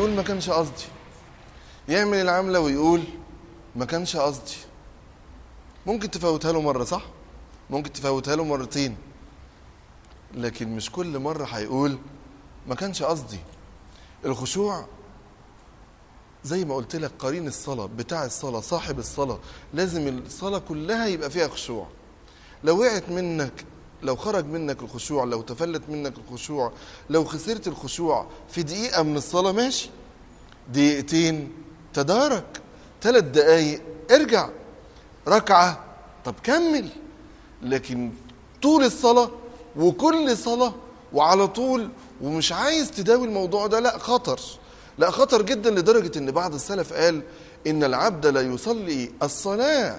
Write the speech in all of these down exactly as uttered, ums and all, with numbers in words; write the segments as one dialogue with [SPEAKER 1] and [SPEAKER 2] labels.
[SPEAKER 1] ويقول ما كانش قصدي، يعمل العملة ويقول ما كانش قصدي. ممكن تفوتها له مرة، صح؟ ممكن تفوتها له مرتين، لكن مش كل مرة هيقول ما كانش قصدي. الخشوع زي ما قلت لك قرين الصلاة، بتاع الصلاة، صاحب الصلاة، لازم الصلاة كلها يبقى فيها خشوع. لو وقعت منك، لو خرج منك الخشوع، لو تفلت منك الخشوع، لو خسرت الخشوع في دقيقة من الصلاة ماشي، دقيقتين تدارك، ثلاث دقايق ارجع، ركعة طب كمل. لكن طول الصلاة وكل صلاة وعلى طول ومش عايز تداوي الموضوع ده، لا خطر، لا خطر جدا، لدرجة ان بعض السلف قال ان العبد لا يصلي الصلاة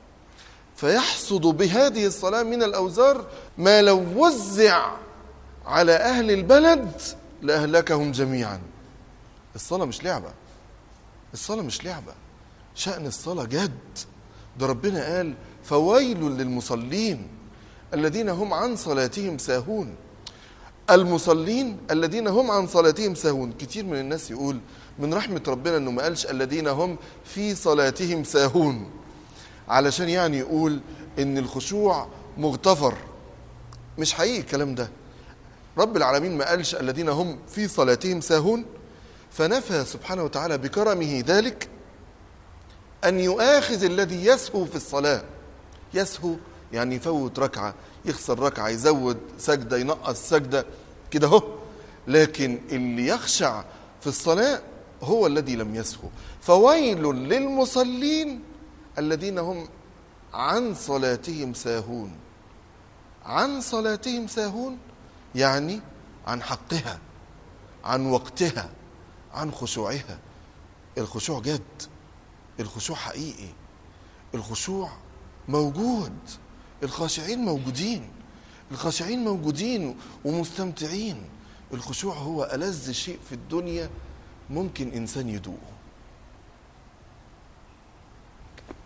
[SPEAKER 1] فيحصد بهذه الصلاة من الأوزار ما لو وزع على أهل البلد لأهلكهم جميعا. الصلاة مش لعبة، الصلاة مش لعبة، شأن الصلاة جد. ده ربنا قال فويل للمصلين الذين هم عن صلاتهم ساهون. المصلين الذين هم عن صلاتهم ساهون. كتير من الناس يقول من رحمة ربنا انه ما قالش الذين هم في صلاتهم ساهون، علشان يعني يقول ان الخشوع مغتفر. مش حقيقي الكلام ده. رب العالمين ما قالش الذين هم في صلاتهم ساهون، فنفى سبحانه وتعالى بكرمه ذلك أن يؤاخذ الذي يسهو في الصلاة. يسهو يعني يفوت ركعة، يخسر ركعة، يزود سجدة، ينقص سجدة كده هو. لكن اللي يخشع في الصلاة هو الذي لم يسهو. فويل للمصلين الذين هم عن صلاتهم ساهون. عن صلاتهم ساهون يعني عن حقها، عن وقتها، عن خشوعها. الخشوع جد، الخشوع حقيقي، الخشوع موجود، الخاشعين موجودين، الخاشعين موجودين ومستمتعين. الخشوع هو ألذ شيء في الدنيا ممكن إنسان يدوقه.